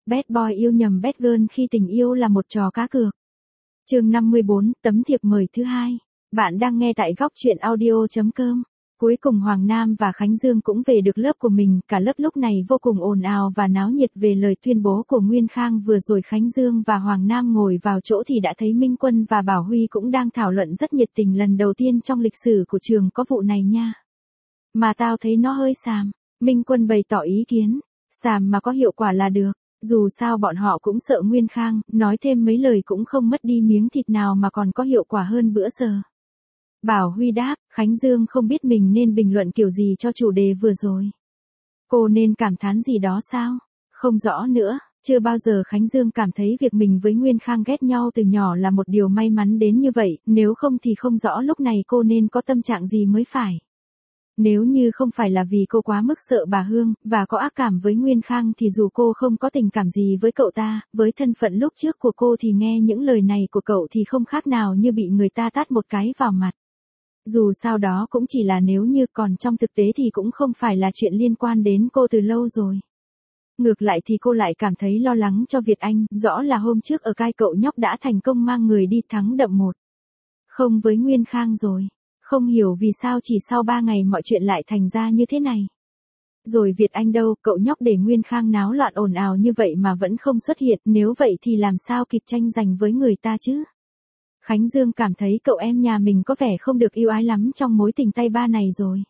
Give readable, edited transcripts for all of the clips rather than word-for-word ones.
Bad boy yêu nhầm bad girl khi tình yêu là một trò cá cược. Chương 54, tấm thiệp mời thứ hai. Bạn đang nghe tại góc truyện audio.com. Cuối cùng Hoàng Nam và Khánh Dương cũng về được lớp của mình, cả lớp lúc này vô cùng ồn ào và náo nhiệt về lời tuyên bố của Nguyên Khang vừa rồi. Khánh Dương và Hoàng Nam ngồi vào chỗ thì đã thấy Minh Quân và Bảo Huy cũng đang thảo luận rất nhiệt tình. Lần đầu tiên trong lịch sử của trường có vụ này nha. Mà tao thấy nó hơi xàm. Minh Quân bày tỏ ý kiến. Xàm mà có hiệu quả là được. Dù sao bọn họ cũng sợ Nguyên Khang, nói thêm mấy lời cũng không mất đi miếng thịt nào mà còn có hiệu quả hơn bữa giờ. Bảo Huy đáp, Khánh Dương không biết mình nên bình luận kiểu gì cho chủ đề vừa rồi. Cô nên cảm thán gì đó sao? Không rõ nữa, chưa bao giờ Khánh Dương cảm thấy việc mình với Nguyên Khang ghét nhau từ nhỏ là một điều may mắn đến như vậy, nếu không thì không rõ lúc này cô nên có tâm trạng gì mới phải. Nếu như không phải là vì cô quá mức sợ bà Hương, và có ác cảm với Nguyên Khang thì dù cô không có tình cảm gì với cậu ta, với thân phận lúc trước của cô thì nghe những lời này của cậu thì không khác nào như bị người ta tát một cái vào mặt. Dù sao đó cũng chỉ là nếu như, còn trong thực tế thì cũng không phải là chuyện liên quan đến cô từ lâu rồi. Ngược lại thì cô lại cảm thấy lo lắng cho Việt Anh, rõ là hôm trước ở cai cậu nhóc đã thành công mang người đi thắng đậm 1-0 với Nguyên Khang rồi. Không hiểu vì sao chỉ sau 3 ngày mọi chuyện lại thành ra như thế này. Rồi Việt Anh đâu, cậu nhóc để Nguyên Khang náo loạn ồn ào như vậy mà vẫn không xuất hiện, nếu vậy thì làm sao kịp tranh giành với người ta chứ? Khánh Dương cảm thấy cậu em nhà mình có vẻ không được yêu ái lắm trong mối tình tay ba này rồi.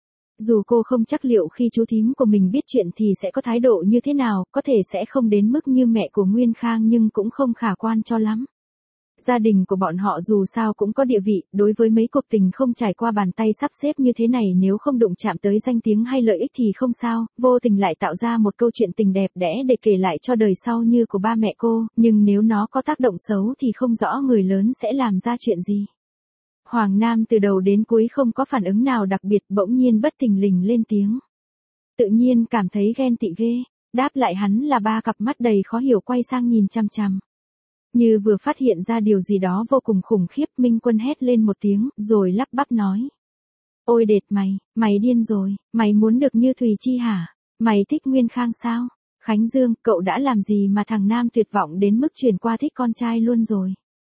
Dù cô không chắc liệu khi chú thím của mình biết chuyện thì sẽ có thái độ như thế nào, có thể sẽ không đến mức như mẹ của Nguyên Khang nhưng cũng không khả quan cho lắm. Gia đình của bọn họ dù sao cũng có địa vị, đối với mấy cuộc tình không trải qua bàn tay sắp xếp như thế này nếu không đụng chạm tới danh tiếng hay lợi ích thì không sao, vô tình lại tạo ra một câu chuyện tình đẹp đẽ để kể lại cho đời sau như của ba mẹ cô, nhưng nếu nó có tác động xấu thì không rõ người lớn sẽ làm ra chuyện gì. Hoàng Nam từ đầu đến cuối không có phản ứng nào đặc biệt, bỗng nhiên bất thình lình lên tiếng. Tự nhiên cảm thấy ghen tị ghê, đáp lại hắn là ba cặp mắt đầy khó hiểu quay sang nhìn chằm chằm. Như vừa phát hiện ra điều gì đó vô cùng khủng khiếp, Minh Quân hét lên một tiếng, rồi lắp bắp nói. Ôi đệt mày điên rồi, mày muốn được như Thùy Chi hả? Mày thích Nguyên Khang sao? Khánh Dương, cậu đã làm gì mà thằng Nam tuyệt vọng đến mức chuyển qua thích con trai luôn rồi?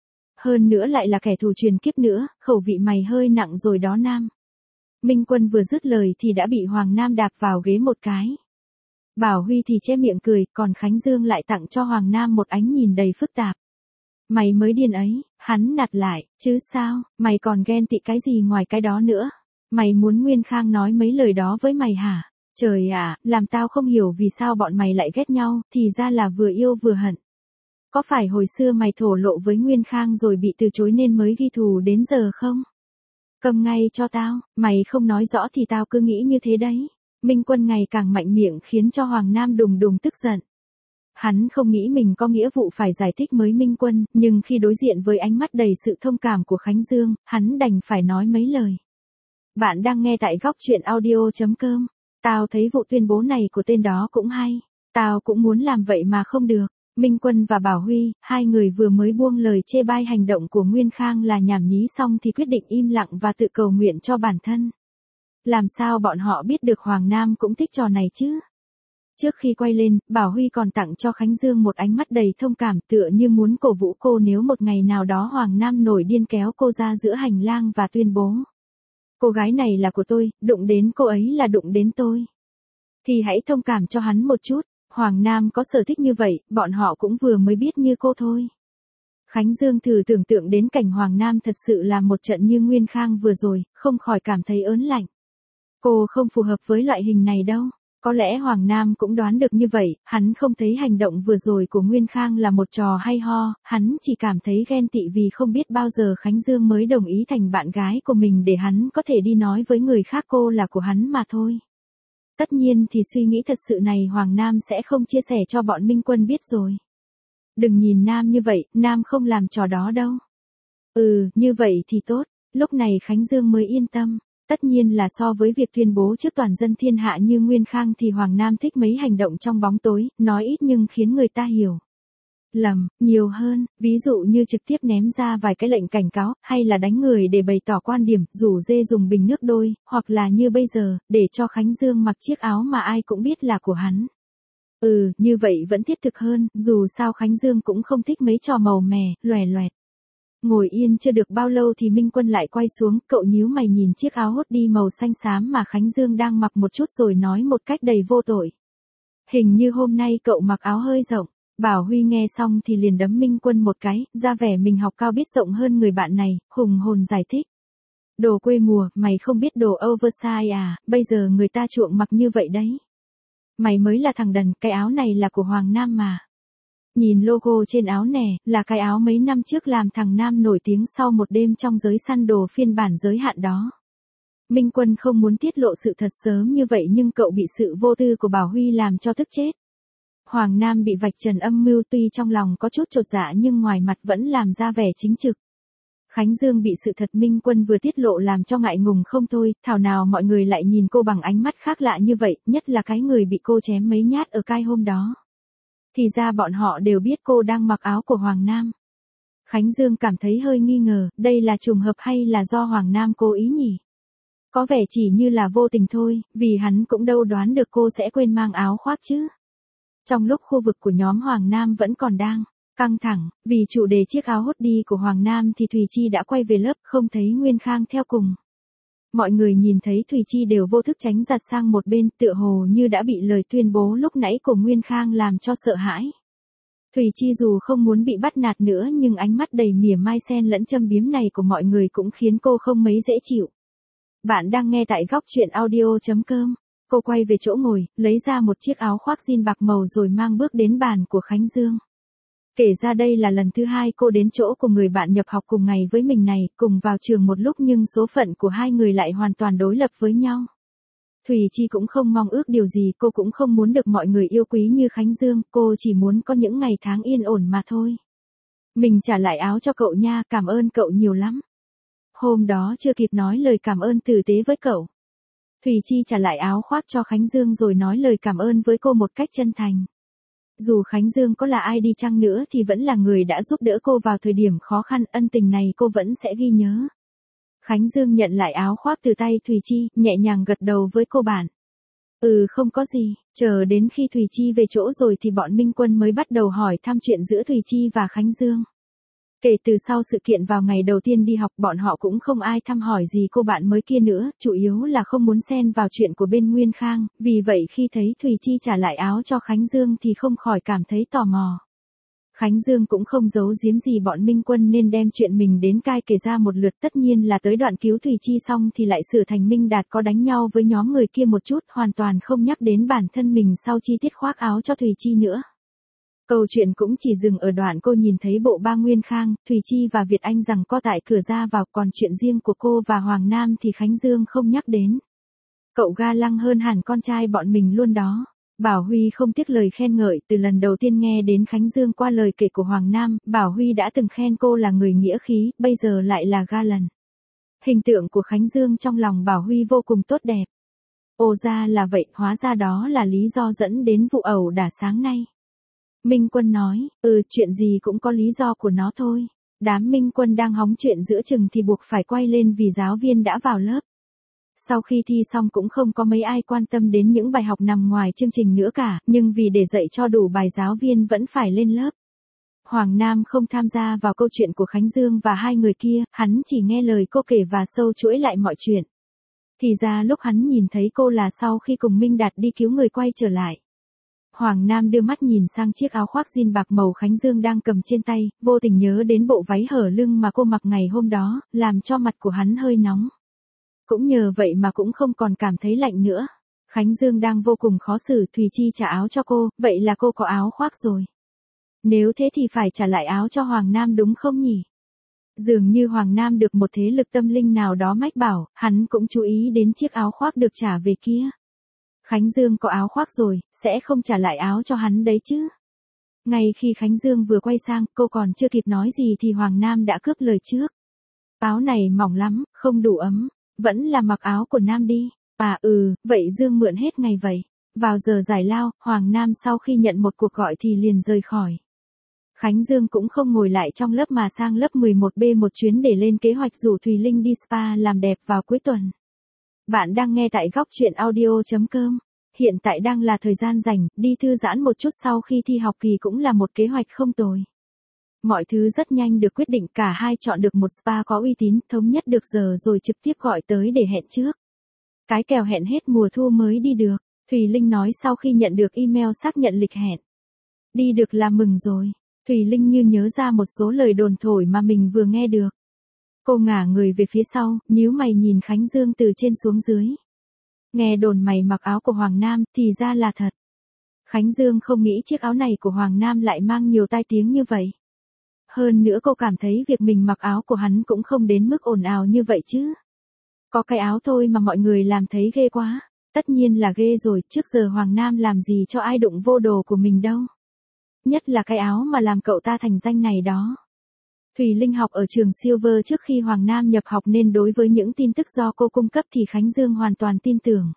Hơn nữa lại là kẻ thù truyền kiếp nữa, khẩu vị mày hơi nặng rồi đó Nam. Minh Quân vừa dứt lời thì đã bị Hoàng Nam đạp vào ghế một cái. Bảo Huy thì che miệng cười, còn Khánh Dương lại tặng cho Hoàng Nam một ánh nhìn đầy phức tạp. Mày mới điên ấy, hắn nạt lại, chứ sao, mày còn ghen tị cái gì ngoài cái đó nữa? Mày muốn Nguyên Khang nói mấy lời đó với mày hả? Trời ạ, làm tao không hiểu vì sao bọn mày lại ghét nhau, thì ra là vừa yêu vừa hận. Có phải hồi xưa mày thổ lộ với Nguyên Khang rồi bị từ chối nên mới ghi thù đến giờ không? Cầm ngay cho tao, mày không nói rõ thì tao cứ nghĩ như thế đấy. Minh Quân ngày càng mạnh miệng khiến cho Hoàng Nam đùng đùng tức giận. Hắn không nghĩ mình có nghĩa vụ phải giải thích với Minh Quân, nhưng khi đối diện với ánh mắt đầy sự thông cảm của Khánh Dương, hắn đành phải nói mấy lời. Bạn đang nghe tại góc truyện audio.com. Tao thấy vụ tuyên bố này của tên đó cũng hay. Tao cũng muốn làm vậy mà không được. Minh Quân và Bảo Huy, hai người vừa mới buông lời chê bai hành động của Nguyên Khang là nhảm nhí xong thì quyết định im lặng và tự cầu nguyện cho bản thân. Làm sao bọn họ biết được Hoàng Nam cũng thích trò này chứ? Trước khi quay lên, Bảo Huy còn tặng cho Khánh Dương một ánh mắt đầy thông cảm, tựa như muốn cổ vũ cô nếu một ngày nào đó Hoàng Nam nổi điên kéo cô ra giữa hành lang và tuyên bố. Cô gái này là của tôi, đụng đến cô ấy là đụng đến tôi. Thì hãy thông cảm cho hắn một chút, Hoàng Nam có sở thích như vậy, bọn họ cũng vừa mới biết như cô thôi. Khánh Dương thử tưởng tượng đến cảnh Hoàng Nam thật sự là một trận như Nguyên Khang vừa rồi, không khỏi cảm thấy ớn lạnh. Cô không phù hợp với loại hình này đâu. Có lẽ Hoàng Nam cũng đoán được như vậy, hắn không thấy hành động vừa rồi của Nguyên Khang là một trò hay ho, hắn chỉ cảm thấy ghen tị vì không biết bao giờ Khánh Dương mới đồng ý thành bạn gái của mình để hắn có thể đi nói với người khác cô là của hắn mà thôi. Tất nhiên thì suy nghĩ thật sự này Hoàng Nam sẽ không chia sẻ cho bọn Minh Quân biết rồi. Đừng nhìn Nam như vậy, Nam không làm trò đó đâu. Như vậy thì tốt, lúc này Khánh Dương mới yên tâm. Tất nhiên là so với việc tuyên bố trước toàn dân thiên hạ như Nguyên Khang thì Hoàng Nam thích mấy hành động trong bóng tối, nói ít nhưng khiến người ta hiểu lầm nhiều hơn, ví dụ như trực tiếp ném ra vài cái lệnh cảnh cáo, hay là đánh người để bày tỏ quan điểm, rủ dê dùng bình nước đôi, hoặc là như bây giờ, để cho Khánh Dương mặc chiếc áo mà ai cũng biết là của hắn. Như vậy vẫn thiết thực hơn, dù sao Khánh Dương cũng không thích mấy trò màu mè, loè loẹt. Ngồi yên chưa được bao lâu thì Minh Quân lại quay xuống, cậu nhíu mày nhìn chiếc áo hốt đi màu xanh xám mà Khánh Dương đang mặc một chút rồi nói một cách đầy vô tội. Hình như hôm nay cậu mặc áo hơi rộng. Bảo Huy nghe xong thì liền đấm Minh Quân một cái, ra vẻ mình học cao biết rộng hơn người bạn này, hùng hồn giải thích. Đồ quê mùa, mày không biết đồ oversize à, bây giờ người ta chuộng mặc như vậy đấy. Mày mới là thằng đần, cái áo này là của Hoàng Nam mà. Nhìn logo trên áo nè, là cái áo mấy năm trước làm thằng Nam nổi tiếng sau một đêm trong giới săn đồ phiên bản giới hạn đó. Minh Quân không muốn tiết lộ sự thật sớm như vậy nhưng cậu bị sự vô tư của Bảo Huy làm cho tức chết. Hoàng Nam bị vạch trần âm mưu tuy trong lòng có chút chột dạ nhưng ngoài mặt vẫn làm ra vẻ chính trực. Khánh Dương bị sự thật Minh Quân vừa tiết lộ làm cho ngại ngùng không thôi, thảo nào mọi người lại nhìn cô bằng ánh mắt khác lạ như vậy, nhất là cái người bị cô chém mấy nhát ở cai hôm đó. Thì ra bọn họ đều biết cô đang mặc áo của Hoàng Nam. Khánh Dương cảm thấy hơi nghi ngờ, đây là trùng hợp hay là do Hoàng Nam cố ý nhỉ? Có vẻ chỉ như là vô tình thôi, vì hắn cũng đâu đoán được cô sẽ quên mang áo khoác chứ. Trong lúc khu vực của nhóm Hoàng Nam vẫn còn đang căng thẳng, vì chủ đề chiếc áo hốt đi của Hoàng Nam thì Thùy Chi đã quay về lớp, không thấy Nguyên Khang theo cùng. Mọi người nhìn thấy Thùy Chi đều vô thức tránh giặt sang một bên, tựa hồ như đã bị lời tuyên bố lúc nãy của Nguyên Khang làm cho sợ hãi. Thùy Chi dù không muốn bị bắt nạt nữa nhưng ánh mắt đầy mỉa mai xen lẫn châm biếm này của mọi người cũng khiến cô không mấy dễ chịu. Bạn đang nghe tại góc truyện audio.com. Cô quay về chỗ ngồi, lấy ra một chiếc áo khoác jean bạc màu rồi mang bước đến bàn của Khánh Dương. Kể ra đây là lần thứ hai cô đến chỗ của người bạn nhập học cùng ngày với mình này, cùng vào trường một lúc nhưng số phận của hai người lại hoàn toàn đối lập với nhau. Thùy Chi cũng không mong ước điều gì, cô cũng không muốn được mọi người yêu quý như Khánh Dương, cô chỉ muốn có những ngày tháng yên ổn mà thôi. Mình trả lại áo cho cậu nha, cảm ơn cậu nhiều lắm. Hôm đó chưa kịp nói lời cảm ơn tử tế với cậu. Thùy Chi trả lại áo khoác cho Khánh Dương rồi nói lời cảm ơn với cô một cách chân thành. Dù Khánh Dương có là ai đi chăng nữa thì vẫn là người đã giúp đỡ cô vào thời điểm khó khăn, ân tình này cô vẫn sẽ ghi nhớ. Khánh Dương nhận lại áo khoác từ tay Thùy Chi, nhẹ nhàng gật đầu với cô bạn. Không có gì, chờ đến khi Thùy Chi về chỗ rồi thì bọn Minh Quân mới bắt đầu hỏi thăm chuyện giữa Thùy Chi và Khánh Dương. Kể từ sau sự kiện vào ngày đầu tiên đi học bọn họ cũng không ai thăm hỏi gì cô bạn mới kia nữa, chủ yếu là không muốn xen vào chuyện của bên Nguyên Khang, vì vậy khi thấy Thùy Chi trả lại áo cho Khánh Dương thì không khỏi cảm thấy tò mò. Khánh Dương cũng không giấu giếm gì bọn Minh Quân nên đem chuyện mình đến cai kể ra một lượt, tất nhiên là tới đoạn cứu Thùy Chi xong thì lại sửa thành Minh Đạt có đánh nhau với nhóm người kia một chút, hoàn toàn không nhắc đến bản thân mình sau chi tiết khoác áo cho Thùy Chi nữa. Câu chuyện cũng chỉ dừng ở đoạn cô nhìn thấy bộ ba Nguyên Khang, Thùy Chi và Việt Anh rằng co tại cửa ra vào, còn chuyện riêng của cô và Hoàng Nam thì Khánh Dương không nhắc đến. Cậu ga lăng hơn hẳn con trai bọn mình luôn đó. Bảo Huy không tiếc lời khen ngợi, từ lần đầu tiên nghe đến Khánh Dương qua lời kể của Hoàng Nam, Bảo Huy đã từng khen cô là người nghĩa khí, bây giờ lại là ga lần. Hình tượng của Khánh Dương trong lòng Bảo Huy vô cùng tốt đẹp. Ồ ra là vậy, hóa ra đó là lý do dẫn đến vụ ẩu đả sáng nay. Minh Quân nói, chuyện gì cũng có lý do của nó thôi. Đám Minh Quân đang hóng chuyện giữa chừng thì buộc phải quay lên vì giáo viên đã vào lớp. Sau khi thi xong cũng không có mấy ai quan tâm đến những bài học nằm ngoài chương trình nữa cả, nhưng vì để dạy cho đủ bài giáo viên vẫn phải lên lớp. Hoàng Nam không tham gia vào câu chuyện của Khánh Dương và hai người kia, hắn chỉ nghe lời cô kể và sâu chuỗi lại mọi chuyện. Thì ra lúc hắn nhìn thấy cô là sau khi cùng Minh Đạt đi cứu người quay trở lại. Hoàng Nam đưa mắt nhìn sang chiếc áo khoác jean bạc màu Khánh Dương đang cầm trên tay, vô tình nhớ đến bộ váy hở lưng mà cô mặc ngày hôm đó, làm cho mặt của hắn hơi nóng. Cũng nhờ vậy mà cũng không còn cảm thấy lạnh nữa. Khánh Dương đang vô cùng khó xử, Thùy Chi trả áo cho cô, vậy là cô có áo khoác rồi. Nếu thế thì phải trả lại áo cho Hoàng Nam đúng không nhỉ? Dường như Hoàng Nam được một thế lực tâm linh nào đó mách bảo, hắn cũng chú ý đến chiếc áo khoác được trả về kia. Khánh Dương có áo khoác rồi, sẽ không trả lại áo cho hắn đấy chứ. Ngay khi Khánh Dương vừa quay sang, cô còn chưa kịp nói gì thì Hoàng Nam đã cướp lời trước. Áo này mỏng lắm, không đủ ấm, vẫn là mặc áo của Nam đi. Vậy Dương mượn hết ngày vậy. Vào giờ giải lao, Hoàng Nam sau khi nhận một cuộc gọi thì liền rời khỏi. Khánh Dương cũng không ngồi lại trong lớp mà sang lớp 11B một chuyến để lên kế hoạch rủ Thùy Linh đi spa làm đẹp vào cuối tuần. Bạn đang nghe tại góc truyện audio.com. Hiện tại đang là thời gian rảnh, đi thư giãn một chút sau khi thi học kỳ cũng là một kế hoạch không tồi. Mọi thứ rất nhanh được quyết định, cả hai chọn được một spa có uy tín, thống nhất được giờ rồi trực tiếp gọi tới để hẹn trước. Cái kèo hẹn hết mùa thu mới đi được, Thùy Linh nói sau khi nhận được email xác nhận lịch hẹn. Đi được là mừng rồi. Thùy Linh như nhớ ra một số lời đồn thổi mà mình vừa nghe được. Cô ngả người về phía sau, nhíu mày nhìn Khánh Dương từ trên xuống dưới. Nghe đồn mày mặc áo của Hoàng Nam, thì ra là thật. Khánh Dương không nghĩ chiếc áo này của Hoàng Nam lại mang nhiều tai tiếng như vậy. Hơn nữa cô cảm thấy việc mình mặc áo của hắn cũng không đến mức ồn ào như vậy chứ. Có cái áo thôi mà mọi người làm thấy ghê quá. Tất nhiên là ghê rồi, trước giờ Hoàng Nam làm gì cho ai đụng vô đồ của mình đâu. Nhất là cái áo mà làm cậu ta thành danh này đó. Thùy Linh học ở trường Silver trước khi Hoàng Nam nhập học nên đối với những tin tức do cô cung cấp thì Khánh Dương hoàn toàn tin tưởng.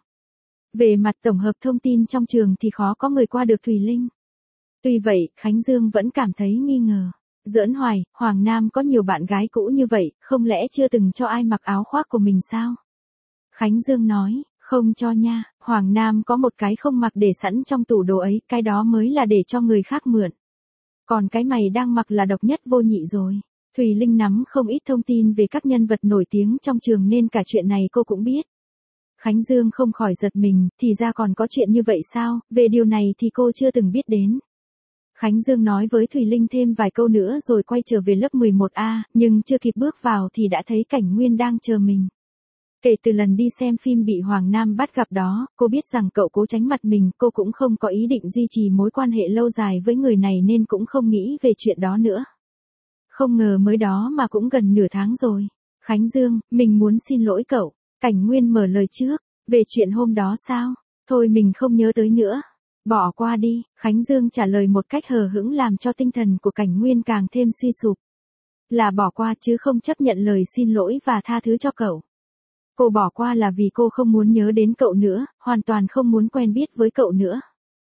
Về mặt tổng hợp thông tin trong trường thì khó có người qua được Thùy Linh. Tuy vậy, Khánh Dương vẫn cảm thấy nghi ngờ. Giỡn hoài, Hoàng Nam có nhiều bạn gái cũ như vậy, không lẽ chưa từng cho ai mặc áo khoác của mình sao? Khánh Dương nói, không cho nha, Hoàng Nam có một cái không mặc để sẵn trong tủ đồ ấy, cái đó mới là để cho người khác mượn. Còn cái mày đang mặc là độc nhất vô nhị rồi. Thùy Linh nắm không ít thông tin về các nhân vật nổi tiếng trong trường nên cả chuyện này cô cũng biết. Khánh Dương không khỏi giật mình, thì ra còn có chuyện như vậy sao, về điều này thì cô chưa từng biết đến. Khánh Dương nói với Thùy Linh thêm vài câu nữa rồi quay trở về lớp 11A, nhưng chưa kịp bước vào thì đã thấy Cảnh Nguyên đang chờ mình. Kể từ lần đi xem phim bị Hoàng Nam bắt gặp đó, cô biết rằng cậu cố tránh mặt mình, cô cũng không có ý định duy trì mối quan hệ lâu dài với người này nên cũng không nghĩ về chuyện đó nữa. Không ngờ mới đó mà cũng gần nửa tháng rồi. Khánh Dương, mình muốn xin lỗi cậu. Cảnh Nguyên mở lời trước, về chuyện hôm đó sao? Thôi mình không nhớ tới nữa. Bỏ qua đi, Khánh Dương trả lời một cách hờ hững làm cho tinh thần của Cảnh Nguyên càng thêm suy sụp. Là bỏ qua chứ không chấp nhận lời xin lỗi và tha thứ cho cậu. Cô bỏ qua là vì cô không muốn nhớ đến cậu nữa, hoàn toàn không muốn quen biết với cậu nữa.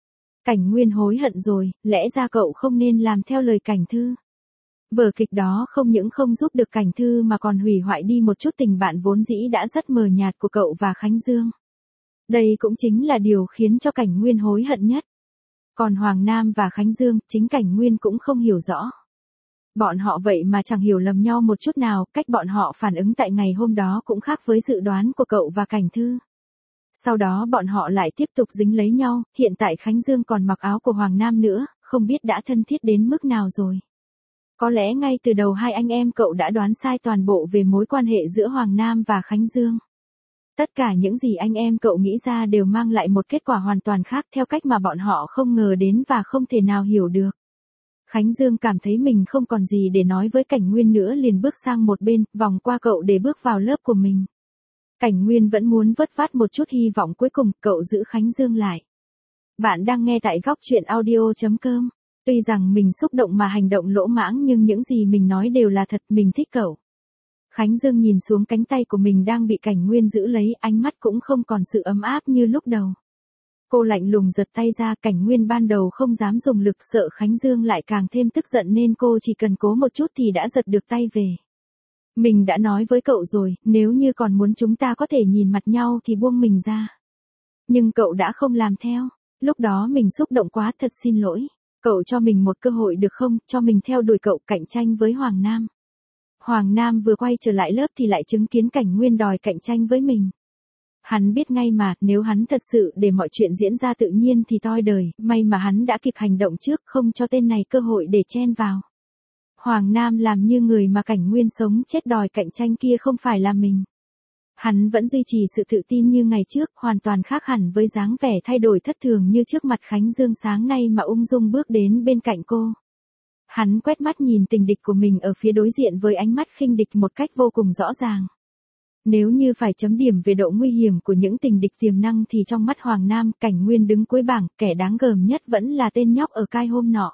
Cảnh Nguyên hối hận rồi, lẽ ra cậu không nên làm theo lời Cảnh Thư. Vở kịch đó không những không giúp được Cảnh Thư mà còn hủy hoại đi một chút tình bạn vốn dĩ đã rất mờ nhạt của cậu và Khánh Dương. Đây cũng chính là điều khiến cho Cảnh Nguyên hối hận nhất. Còn Hoàng Nam và Khánh Dương, chính Cảnh Nguyên cũng không hiểu rõ. Bọn họ vậy mà chẳng hiểu lầm nhau một chút nào, cách bọn họ phản ứng tại ngày hôm đó cũng khác với dự đoán của cậu và Cảnh Thư. Sau đó bọn họ lại tiếp tục dính lấy nhau, hiện tại Khánh Dương còn mặc áo của Hoàng Nam nữa, không biết đã thân thiết đến mức nào rồi. Có lẽ ngay từ đầu hai anh em cậu đã đoán sai toàn bộ về mối quan hệ giữa Hoàng Nam và Khánh Dương. Tất cả những gì anh em cậu nghĩ ra đều mang lại một kết quả hoàn toàn khác theo cách mà bọn họ không ngờ đến và không thể nào hiểu được. Khánh Dương cảm thấy mình không còn gì để nói với Cảnh Nguyên nữa liền bước sang một bên, vòng qua cậu để bước vào lớp của mình. Cảnh Nguyên vẫn muốn vớt vát một chút hy vọng cuối cùng, cậu giữ Khánh Dương lại. Bạn đang nghe tại góc truyện audio.com. Tuy rằng mình xúc động mà hành động lỗ mãng nhưng những gì mình nói đều là thật, mình thích cậu. Khánh Dương nhìn xuống cánh tay của mình đang bị Cảnh Nguyên giữ lấy, ánh mắt cũng không còn sự ấm áp như lúc đầu. Cô lạnh lùng giật tay ra, Cảnh Nguyên ban đầu không dám dùng lực sợ Khánh Dương lại càng thêm tức giận nên cô chỉ cần cố một chút thì đã giật được tay về. Mình đã nói với cậu rồi, nếu như còn muốn chúng ta có thể nhìn mặt nhau thì buông mình ra. Nhưng cậu đã không làm theo, lúc đó mình xúc động quá, thật xin lỗi. Cậu cho mình một cơ hội được không, cho mình theo đuổi cậu cạnh tranh với Hoàng Nam. Hoàng Nam vừa quay trở lại lớp thì lại chứng kiến Cảnh Nguyên đòi cạnh tranh với mình. Hắn biết ngay mà, nếu hắn thật sự để mọi chuyện diễn ra tự nhiên thì toi đời, may mà hắn đã kịp hành động trước, không cho tên này cơ hội để chen vào. Hoàng Nam làm như người mà Cảnh Nguyên sống chết đòi cạnh tranh kia không phải là mình. Hắn vẫn duy trì sự tự tin như ngày trước, hoàn toàn khác hẳn với dáng vẻ thay đổi thất thường như trước mặt Khánh Dương sáng nay mà ung dung bước đến bên cạnh cô. Hắn quét mắt nhìn tình địch của mình ở phía đối diện với ánh mắt khinh địch một cách vô cùng rõ ràng. Nếu như phải chấm điểm về độ nguy hiểm của những tình địch tiềm năng thì trong mắt Hoàng Nam, Cảnh Nguyên đứng cuối bảng, kẻ đáng gờm nhất vẫn là tên nhóc ở cai hôm nọ.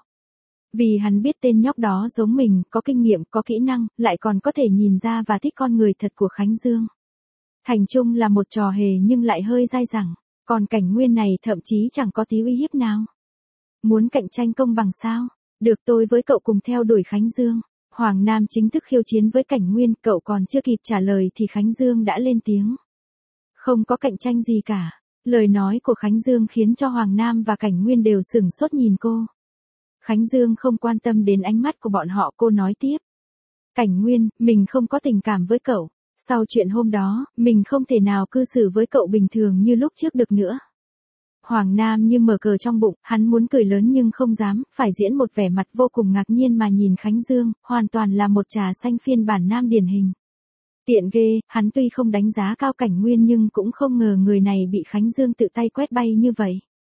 Vì hắn biết tên nhóc đó giống mình, có kinh nghiệm, có kỹ năng, lại còn có thể nhìn ra và thích con người thật của Khánh Dương. Thành chung là một trò hề nhưng lại hơi dai dẳng, còn Cảnh Nguyên này thậm chí chẳng có tí uy hiếp nào. Muốn cạnh tranh công bằng sao? Được, tôi với cậu cùng theo đuổi Khánh Dương. Hoàng Nam chính thức khiêu chiến với Cảnh Nguyên, cậu còn chưa kịp trả lời thì Khánh Dương đã lên tiếng. Không có cạnh tranh gì cả. Lời nói của Khánh Dương khiến cho Hoàng Nam và Cảnh Nguyên đều sửng sốt nhìn cô. Khánh Dương không quan tâm đến ánh mắt của bọn họ, cô nói tiếp. Cảnh Nguyên, mình không có tình cảm với cậu. Sau chuyện hôm đó, mình không thể nào cư xử với cậu bình thường như lúc trước được nữa. Hoàng Nam như mở cờ trong bụng, hắn muốn cười lớn nhưng không dám, phải diễn một vẻ mặt vô cùng ngạc nhiên mà nhìn Khánh Dương, hoàn toàn là một trà xanh phiên bản nam điển hình. Tiện ghê, hắn tuy không đánh giá cao Cảnh Nguyên nhưng cũng không ngờ người này bị Khánh Dương tự tay quét bay như vậy.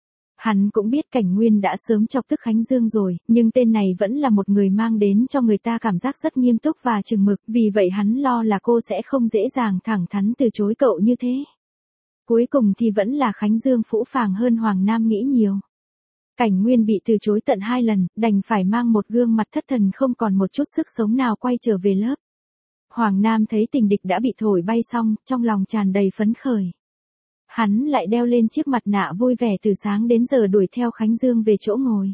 Hắn cũng biết Cảnh Nguyên đã sớm chọc tức Khánh Dương rồi, nhưng tên này vẫn là một người mang đến cho người ta cảm giác rất nghiêm túc và chừng mực, vì vậy hắn lo là cô sẽ không dễ dàng thẳng thắn từ chối cậu như thế. Cuối cùng thì vẫn là Khánh Dương phũ phàng hơn Hoàng Nam nghĩ nhiều. Cảnh Nguyên bị từ chối tận 2 lần, đành phải mang một gương mặt thất thần không còn một chút sức sống nào quay trở về lớp. Hoàng Nam thấy tình địch đã bị thổi bay xong, trong lòng tràn đầy phấn khởi. Hắn lại đeo lên chiếc mặt nạ vui vẻ từ sáng đến giờ đuổi theo Khánh Dương về chỗ ngồi.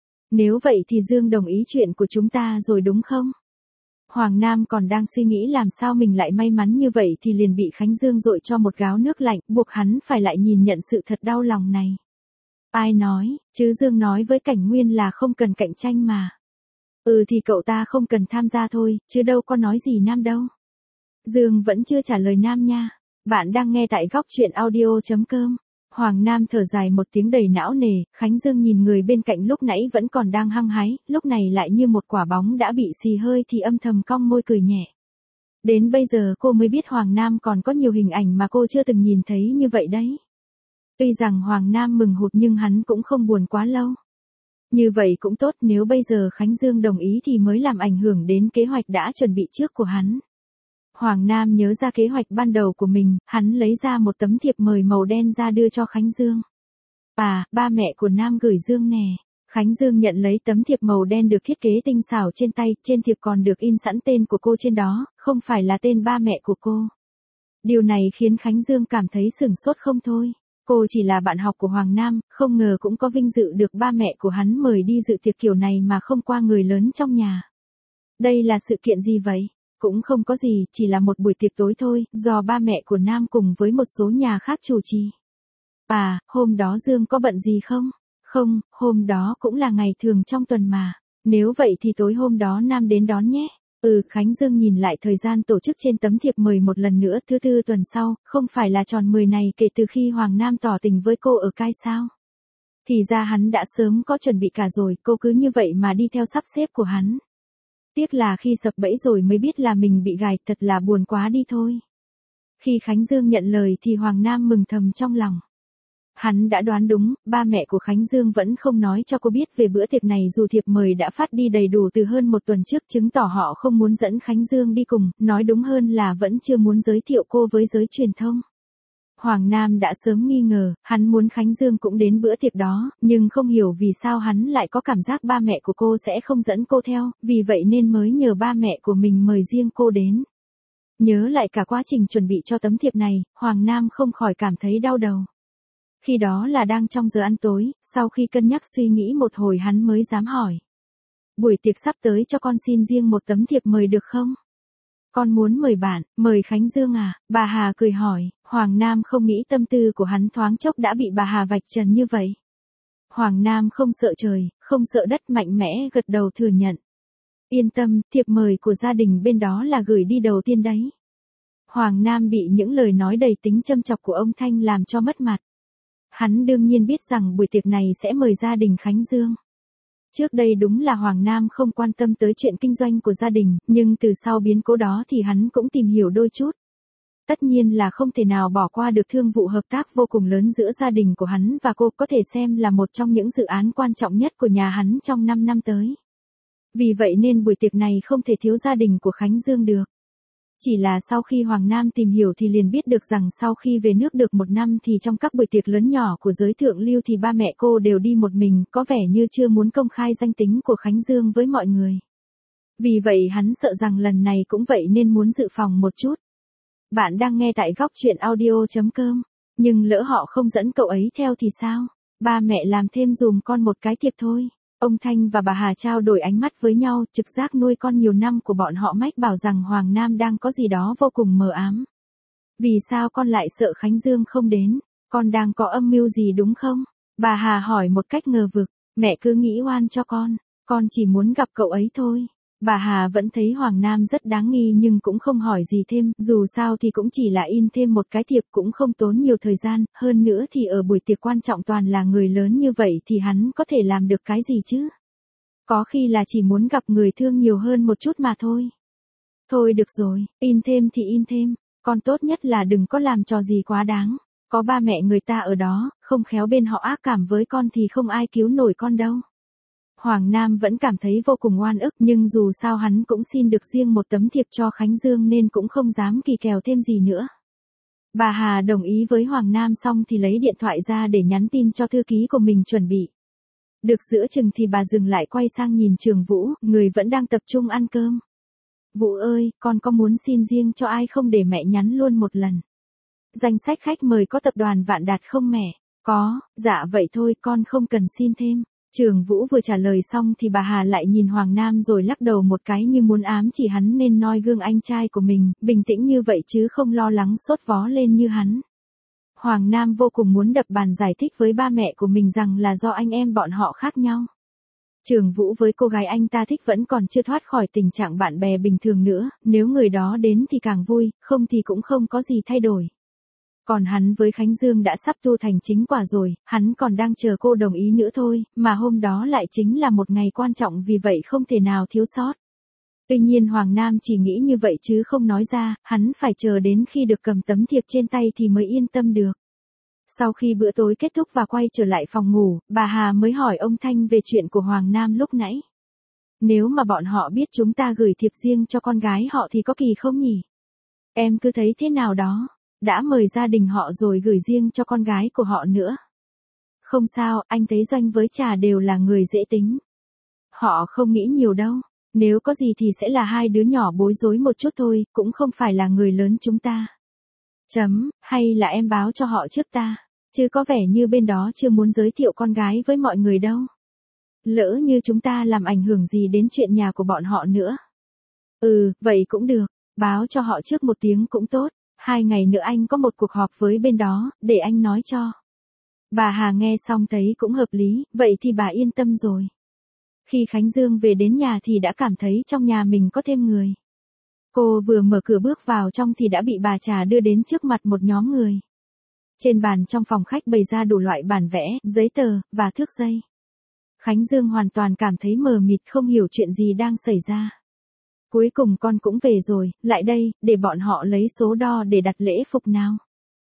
Nếu vậy thì Dương đồng ý chuyện của chúng ta rồi đúng không? Hoàng Nam còn đang suy nghĩ làm sao mình lại may mắn như vậy thì liền bị Khánh Dương dội cho một gáo nước lạnh, buộc hắn phải lại nhìn nhận sự thật đau lòng này. Ai nói, chứ Dương nói với Cảnh Nguyên là không cần cạnh tranh mà. Thì cậu ta không cần tham gia thôi, chứ đâu có nói gì Nam đâu. Dương vẫn chưa trả lời Nam nha. Bạn đang nghe tại góc truyện audio.com. Hoàng Nam thở dài một tiếng đầy não nề, Khánh Dương nhìn người bên cạnh lúc nãy vẫn còn đang hăng hái, lúc này lại như một quả bóng đã bị xì hơi thì âm thầm cong môi cười nhẹ. Đến bây giờ cô mới biết Hoàng Nam còn có nhiều hình ảnh mà cô chưa từng nhìn thấy như vậy đấy. Tuy rằng Hoàng Nam mừng hụt nhưng hắn cũng không buồn quá lâu. Như vậy cũng tốt, nếu bây giờ Khánh Dương đồng ý thì mới làm ảnh hưởng đến kế hoạch đã chuẩn bị trước của hắn. Hoàng Nam nhớ ra kế hoạch ban đầu của mình, hắn lấy ra một tấm thiệp mời màu đen ra đưa cho Khánh Dương. Ba mẹ của Nam gửi Dương nè. Khánh Dương nhận lấy tấm thiệp màu đen được thiết kế tinh xảo trên tay, trên thiệp còn được in sẵn tên của cô trên đó, không phải là tên ba mẹ của cô. Điều này khiến Khánh Dương cảm thấy sửng sốt không thôi. Cô chỉ là bạn học của Hoàng Nam, không ngờ cũng có vinh dự được ba mẹ của hắn mời đi dự tiệc kiểu này mà không qua người lớn trong nhà. Đây là sự kiện gì vậy? Cũng không có gì, chỉ là một buổi tiệc tối thôi, do ba mẹ của Nam cùng với một số nhà khác chủ trì. Hôm đó Dương có bận gì không? Không, hôm đó cũng là ngày thường trong tuần mà. Nếu vậy thì tối hôm đó Nam đến đón nhé. Khánh Dương nhìn lại thời gian tổ chức trên tấm thiệp mời một lần nữa, thứ tư tuần sau, không phải là tròn 10 này kể từ khi Hoàng Nam tỏ tình với cô ở Cai sao? Thì ra hắn đã sớm có chuẩn bị cả rồi, cô cứ như vậy mà đi theo sắp xếp của hắn. Tiếc là khi sập bẫy rồi mới biết là mình bị gài, thật là buồn quá đi thôi. Khi Khánh Dương nhận lời thì Hoàng Nam mừng thầm trong lòng. Hắn đã đoán đúng, ba mẹ của Khánh Dương vẫn không nói cho cô biết về bữa tiệc này dù thiệp mời đã phát đi đầy đủ từ hơn một tuần trước, chứng tỏ họ không muốn dẫn Khánh Dương đi cùng, nói đúng hơn là vẫn chưa muốn giới thiệu cô với giới truyền thông. Hoàng Nam đã sớm nghi ngờ, hắn muốn Khánh Dương cũng đến bữa tiệc đó, nhưng không hiểu vì sao hắn lại có cảm giác ba mẹ của cô sẽ không dẫn cô theo, vì vậy nên mới nhờ ba mẹ của mình mời riêng cô đến. Nhớ lại cả quá trình chuẩn bị cho tấm thiệp này, Hoàng Nam không khỏi cảm thấy đau đầu. Khi đó là đang trong giờ ăn tối, sau khi cân nhắc suy nghĩ một hồi hắn mới dám hỏi. Buổi tiệc sắp tới cho con xin riêng một tấm thiệp mời được không? Con muốn mời bạn, mời Khánh Dương à? Bà Hà cười hỏi, Hoàng Nam không nghĩ tâm tư của hắn thoáng chốc đã bị bà Hà vạch trần như vậy. Hoàng Nam không sợ trời, không sợ đất, mạnh mẽ gật đầu thừa nhận. Yên tâm, thiệp mời của gia đình bên đó là gửi đi đầu tiên đấy. Hoàng Nam bị những lời nói đầy tính châm chọc của ông Thanh làm cho mất mặt. Hắn đương nhiên biết rằng buổi tiệc này sẽ mời gia đình Khánh Dương. Trước đây đúng là Hoàng Nam không quan tâm tới chuyện kinh doanh của gia đình, nhưng từ sau biến cố đó thì hắn cũng tìm hiểu đôi chút. Tất nhiên là không thể nào bỏ qua được thương vụ hợp tác vô cùng lớn giữa gia đình của hắn và cô, có thể xem là một trong những dự án quan trọng nhất của nhà hắn trong 5 năm tới. Vì vậy nên buổi tiệc này không thể thiếu gia đình của Khánh Dương được. Chỉ là sau khi Hoàng Nam tìm hiểu thì liền biết được rằng sau khi về nước được 1 năm thì trong các buổi tiệc lớn nhỏ của giới thượng lưu thì ba mẹ cô đều đi một mình, có vẻ như chưa muốn công khai danh tính của Khánh Dương với mọi người. Vì vậy hắn sợ rằng lần này cũng vậy nên muốn dự phòng một chút. Bạn đang nghe tại góc truyện audio.com, nhưng lỡ họ không dẫn cậu ấy theo thì sao? Ba mẹ làm thêm dùm con một cái thiệp thôi. Ông Thanh và bà Hà trao đổi ánh mắt với nhau, trực giác nuôi con nhiều năm của bọn họ mách bảo rằng Hoàng Nam đang có gì đó vô cùng mờ ám. Vì sao con lại sợ Khánh Dương không đến? Con đang có âm mưu gì đúng không? Bà Hà hỏi một cách ngờ vực. Mẹ cứ nghĩ oan cho con chỉ muốn gặp cậu ấy thôi. Bà Hà vẫn thấy Hoàng Nam rất đáng nghi nhưng cũng không hỏi gì thêm, dù sao thì cũng chỉ là in thêm một cái thiệp cũng không tốn nhiều thời gian, hơn nữa thì ở buổi tiệc quan trọng toàn là người lớn như vậy thì hắn có thể làm được cái gì chứ? Có khi là chỉ muốn gặp người thương nhiều hơn một chút mà thôi. Thôi được rồi, in thêm thì in thêm, con tốt nhất là đừng có làm trò gì quá đáng. Có ba mẹ người ta ở đó, không khéo bên họ ác cảm với con thì không ai cứu nổi con đâu. Hoàng Nam vẫn cảm thấy vô cùng oan ức nhưng dù sao hắn cũng xin được riêng một tấm thiệp cho Khánh Dương nên cũng không dám kỳ kèo thêm gì nữa. Bà Hà đồng ý với Hoàng Nam xong thì lấy điện thoại ra để nhắn tin cho thư ký của mình chuẩn bị. Được giữa chừng thì bà dừng lại quay sang nhìn Trường Vũ, người vẫn đang tập trung ăn cơm. Vũ ơi, con có muốn xin riêng cho ai không để mẹ nhắn luôn một lần? Danh sách khách mời có tập đoàn Vạn Đạt không mẹ? Có, dạ vậy thôi con không cần xin thêm. Trường Vũ vừa trả lời xong thì bà Hà lại nhìn Hoàng Nam rồi lắc đầu một cái như muốn ám chỉ hắn nên noi gương anh trai của mình, bình tĩnh như vậy chứ không lo lắng sốt vó lên như hắn. Hoàng Nam vô cùng muốn đập bàn giải thích với ba mẹ của mình rằng là do anh em bọn họ khác nhau. Trường Vũ với cô gái anh ta thích vẫn còn chưa thoát khỏi tình trạng bạn bè bình thường nữa, nếu người đó đến thì càng vui, không thì cũng không có gì thay đổi. Còn hắn với Khánh Dương đã sắp tu thành chính quả rồi, hắn còn đang chờ cô đồng ý nữa thôi, mà hôm đó lại chính là một ngày quan trọng vì vậy không thể nào thiếu sót. Tuy nhiên Hoàng Nam chỉ nghĩ như vậy chứ không nói ra, hắn phải chờ đến khi được cầm tấm thiệp trên tay thì mới yên tâm được. Sau khi bữa tối kết thúc và quay trở lại phòng ngủ, bà Hà mới hỏi ông Thanh về chuyện của Hoàng Nam lúc nãy. Nếu mà bọn họ biết chúng ta gửi thiệp riêng cho con gái họ thì có kỳ không nhỉ? Em cứ thấy thế nào đó, đã mời gia đình họ rồi gửi riêng cho con gái của họ nữa. Không sao, anh thấy Doanh với Trà đều là người dễ tính. Họ không nghĩ nhiều đâu, nếu có gì thì sẽ là hai đứa nhỏ bối rối một chút thôi, cũng không phải là người lớn chúng ta. Hay là em báo cho họ trước ta, chứ có vẻ như bên đó chưa muốn giới thiệu con gái với mọi người đâu. Lỡ như chúng ta làm ảnh hưởng gì đến chuyện nhà của bọn họ nữa. Vậy cũng được, báo cho họ trước một tiếng cũng tốt, 2 ngày nữa anh có một cuộc họp với bên đó, để anh nói cho. Bà Hà nghe xong thấy cũng hợp lý, vậy thì bà yên tâm rồi. Khi Khánh Dương về đến nhà thì đã cảm thấy trong nhà mình có thêm người. Cô vừa mở cửa bước vào trong thì đã bị bà Trà đưa đến trước mặt một nhóm người. Trên bàn trong phòng khách bày ra đủ loại bản vẽ, giấy tờ, và thước dây. Khánh Dương hoàn toàn cảm thấy mờ mịt không hiểu chuyện gì đang xảy ra. Cuối cùng con cũng về rồi, lại đây, để bọn họ lấy số đo để đặt lễ phục nào.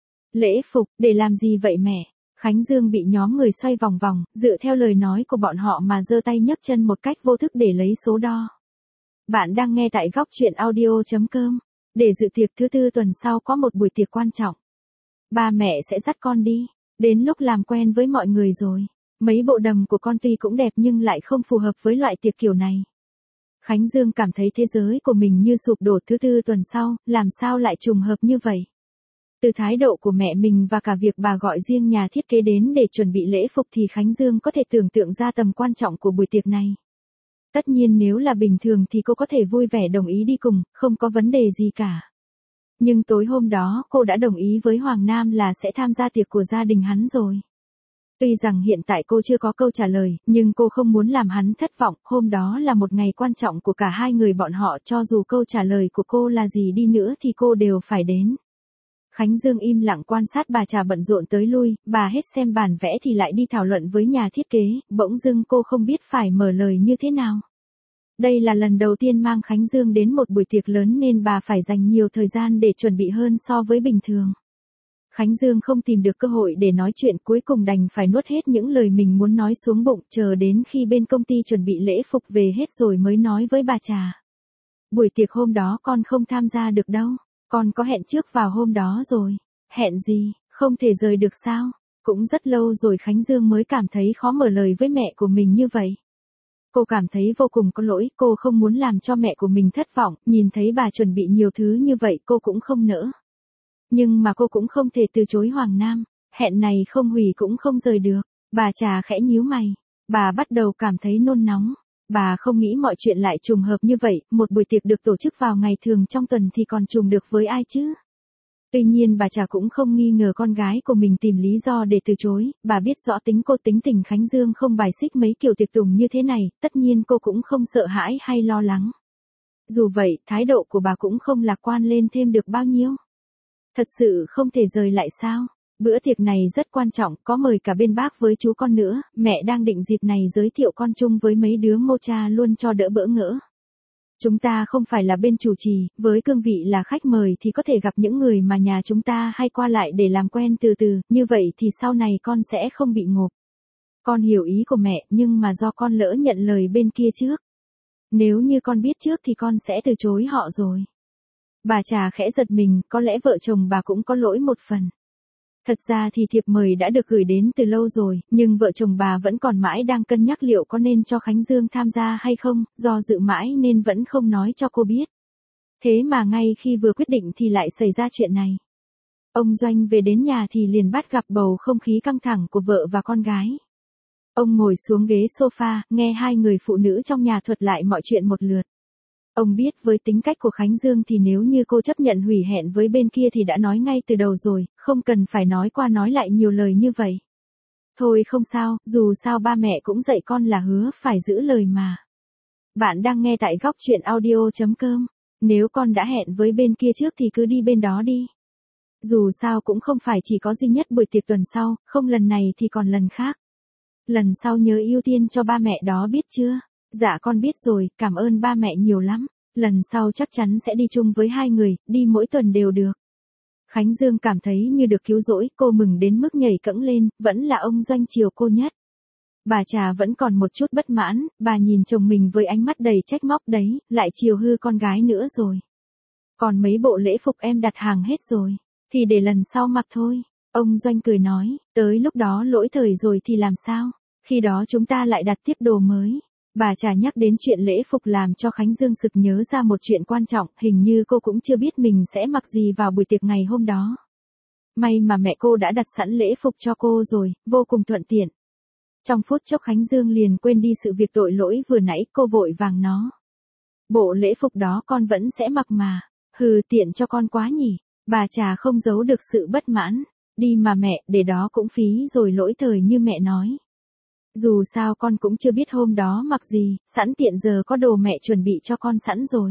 Lễ phục, để làm gì vậy mẹ? Khánh Dương bị nhóm người xoay vòng vòng, dựa theo lời nói của bọn họ mà giơ tay nhấc chân một cách vô thức để lấy số đo. Bạn đang nghe tại góc truyện audio.com. Để dự tiệc thứ tư tuần sau có một buổi tiệc quan trọng. Ba mẹ sẽ dắt con đi. Đến lúc làm quen với mọi người rồi. Mấy bộ đầm của con tuy cũng đẹp nhưng lại không phù hợp với loại tiệc kiểu này. Khánh Dương cảm thấy thế giới của mình như sụp đổ thứ tư tuần sau, làm sao lại trùng hợp như vậy. Từ thái độ của mẹ mình và cả việc bà gọi riêng nhà thiết kế đến để chuẩn bị lễ phục thì Khánh Dương có thể tưởng tượng ra tầm quan trọng của buổi tiệc này. Tất nhiên nếu là bình thường thì cô có thể vui vẻ đồng ý đi cùng, không có vấn đề gì cả. Nhưng tối hôm đó cô đã đồng ý với Hoàng Nam là sẽ tham gia tiệc của gia đình hắn rồi. Tuy rằng hiện tại cô chưa có câu trả lời, nhưng cô không muốn làm hắn thất vọng, hôm đó là một ngày quan trọng của cả hai người bọn họ, cho dù câu trả lời của cô là gì đi nữa thì cô đều phải đến. Khánh Dương im lặng quan sát bà Trà bận rộn tới lui, bà hết xem bản vẽ thì lại đi thảo luận với nhà thiết kế, bỗng dưng cô không biết phải mở lời như thế nào. Đây là lần đầu tiên mang Khánh Dương đến một buổi tiệc lớn nên bà phải dành nhiều thời gian để chuẩn bị hơn so với bình thường. Khánh Dương không tìm được cơ hội để nói chuyện, cuối cùng đành phải nuốt hết những lời mình muốn nói xuống bụng, chờ đến khi bên công ty chuẩn bị lễ phục về hết rồi mới nói với bà Trà. Buổi tiệc hôm đó con không tham gia được đâu, con có hẹn trước vào hôm đó rồi. Hẹn gì, không thể rời được sao? Cũng rất lâu rồi Khánh Dương mới cảm thấy khó mở lời với mẹ của mình như vậy. Cô cảm thấy vô cùng có lỗi, cô không muốn làm cho mẹ của mình thất vọng, nhìn thấy bà chuẩn bị nhiều thứ như vậy cô cũng không nỡ. Nhưng mà cô cũng không thể từ chối Hoàng Nam, hẹn này không hủy cũng không rời được. Bà Trà khẽ nhíu mày, bà bắt đầu cảm thấy nôn nóng. Bà không nghĩ mọi chuyện lại trùng hợp như vậy, một buổi tiệc được tổ chức vào ngày thường trong tuần thì còn trùng được với ai chứ? Tuy nhiên bà Trà cũng không nghi ngờ con gái của mình tìm lý do để từ chối, bà biết rõ tính cô tính tình Khánh Dương không bài xích mấy kiểu tiệc tùng như thế này, tất nhiên cô cũng không sợ hãi hay lo lắng. Dù vậy, thái độ của bà cũng không lạc quan lên thêm được bao nhiêu. Thật sự không thể rời lại sao? Bữa tiệc này rất quan trọng, có mời cả bên bác với chú con nữa, mẹ đang định dịp này giới thiệu con chung với mấy đứa mô cha luôn cho đỡ bỡ ngỡ. Chúng ta không phải là bên chủ trì, với cương vị là khách mời thì có thể gặp những người mà nhà chúng ta hay qua lại để làm quen từ từ, như vậy thì sau này con sẽ không bị ngộp. Con hiểu ý của mẹ, nhưng mà do con lỡ nhận lời bên kia trước. Nếu như con biết trước thì con sẽ từ chối họ rồi. Bà Trà khẽ giật mình, có lẽ vợ chồng bà cũng có lỗi một phần. Thật ra thì thiệp mời đã được gửi đến từ lâu rồi, nhưng vợ chồng bà vẫn còn mãi đang cân nhắc liệu có nên cho Khánh Dương tham gia hay không, do dự mãi nên vẫn không nói cho cô biết. Thế mà ngay khi vừa quyết định thì lại xảy ra chuyện này. Ông Doanh về đến nhà thì liền bắt gặp bầu không khí căng thẳng của vợ và con gái. Ông ngồi xuống ghế sofa, nghe hai người phụ nữ trong nhà thuật lại mọi chuyện một lượt. Ông biết với tính cách của Khánh Dương thì nếu như cô chấp nhận hủy hẹn với bên kia thì đã nói ngay từ đầu rồi, không cần phải nói qua nói lại nhiều lời như vậy. Thôi không sao, dù sao ba mẹ cũng dạy con là hứa phải giữ lời mà. Bạn đang nghe tại góc truyện audio.com. Nếu con đã hẹn với bên kia trước thì cứ đi bên đó đi. Dù sao cũng không phải chỉ có duy nhất buổi tiệc tuần sau, không lần này thì còn lần khác. Lần sau nhớ ưu tiên cho ba mẹ đó biết chưa? Dạ con biết rồi, cảm ơn ba mẹ nhiều lắm. Lần sau chắc chắn sẽ đi chung với hai người, đi mỗi tuần đều được. Khánh Dương cảm thấy như được cứu rỗi, cô mừng đến mức nhảy cẫng lên, vẫn là ông Doanh chiều cô nhất. Bà Trà vẫn còn một chút bất mãn, bà nhìn chồng mình với ánh mắt đầy trách móc đấy, lại chiều hư con gái nữa rồi. Còn mấy bộ lễ phục em đặt hàng hết rồi, thì để lần sau mặc thôi. Ông Doanh cười nói, tới lúc đó lỗi thời rồi thì làm sao? Khi đó chúng ta lại đặt tiếp đồ mới. Bà Trà nhắc đến chuyện lễ phục làm cho Khánh Dương sực nhớ ra một chuyện quan trọng, hình như cô cũng chưa biết mình sẽ mặc gì vào buổi tiệc ngày hôm đó. May mà mẹ cô đã đặt sẵn lễ phục cho cô rồi, vô cùng thuận tiện. Trong phút chốc Khánh Dương liền quên đi sự việc tội lỗi vừa nãy, cô vội vàng nó. Bộ lễ phục đó con vẫn sẽ mặc mà, hừ tiện cho con quá nhỉ, bà Trà không giấu được sự bất mãn, đi mà mẹ, để đó cũng phí rồi lỗi thời như mẹ nói. Dù sao con cũng chưa biết hôm đó mặc gì, sẵn tiện giờ có đồ mẹ chuẩn bị cho con sẵn rồi.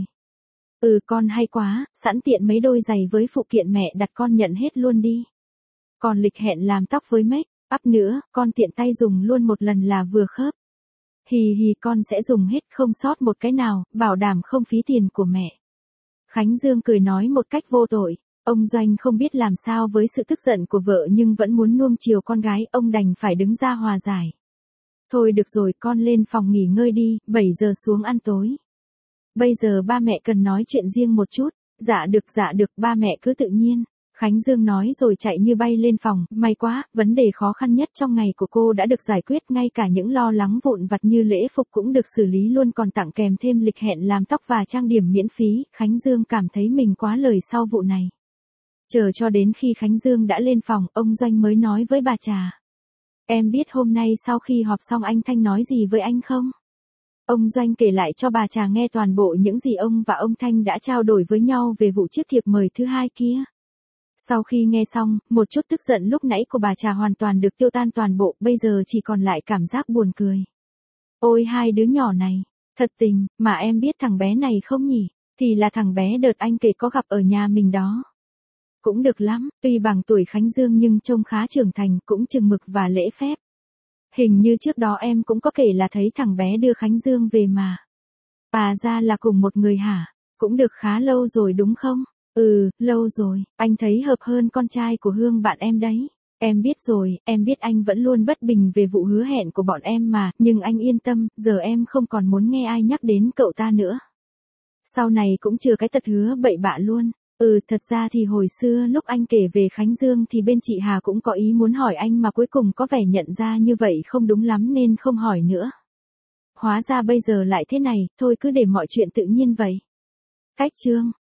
Con hay quá, sẵn tiện mấy đôi giày với phụ kiện mẹ đặt con nhận hết luôn đi. Còn lịch hẹn làm tóc với make up nữa, con tiện tay dùng luôn một lần là vừa khớp. Hì hì con sẽ dùng hết không sót một cái nào, bảo đảm không phí tiền của mẹ. Khánh Dương cười nói một cách vô tội. Ông Doanh không biết làm sao với sự tức giận của vợ nhưng vẫn muốn nuông chiều con gái, ông đành phải đứng ra hòa giải. Thôi được rồi, con lên phòng nghỉ ngơi đi, 7 giờ xuống ăn tối. Bây giờ ba mẹ cần nói chuyện riêng một chút. Dạ được, ba mẹ cứ tự nhiên. Khánh Dương nói rồi chạy như bay lên phòng, may quá, vấn đề khó khăn nhất trong ngày của cô đã được giải quyết, ngay cả những lo lắng vụn vặt như lễ phục cũng được xử lý luôn, còn tặng kèm thêm lịch hẹn làm tóc và trang điểm miễn phí. Khánh Dương cảm thấy mình quá lời sau vụ này. Chờ cho đến khi Khánh Dương đã lên phòng, ông Doanh mới nói với bà Trà. Em biết hôm nay sau khi họp xong anh Thanh nói gì với anh không? Ông Doanh kể lại cho bà Trà nghe toàn bộ những gì ông và ông Thanh đã trao đổi với nhau về vụ chiếc thiệp mời thứ hai kia. Sau khi nghe xong, một chút tức giận lúc nãy của bà Trà hoàn toàn được tiêu tan toàn bộ, bây giờ chỉ còn lại cảm giác buồn cười. Ôi hai đứa nhỏ này, thật tình, mà em biết thằng bé này không nhỉ? Thì là thằng bé đợt anh kể có gặp ở nhà mình đó. Cũng được lắm, tuy bằng tuổi Khánh Dương nhưng trông khá trưởng thành, cũng chừng mực và lễ phép. Hình như trước đó em cũng có kể là thấy thằng bé đưa Khánh Dương về mà. À ra là cùng một người hả? Cũng được khá lâu rồi đúng không? Lâu rồi, anh thấy hợp hơn con trai của Hương bạn em đấy. Em biết rồi, em biết anh vẫn luôn bất bình về vụ hứa hẹn của bọn em mà, nhưng anh yên tâm, giờ em không còn muốn nghe ai nhắc đến cậu ta nữa. Sau này cũng chừa cái tật hứa bậy bạ luôn. Thật ra thì hồi xưa lúc anh kể về Khánh Dương thì bên chị Hà cũng có ý muốn hỏi anh mà cuối cùng có vẻ nhận ra như vậy không đúng lắm nên không hỏi nữa. Hóa ra bây giờ lại thế này, thôi cứ để mọi chuyện tự nhiên vậy. Cách chương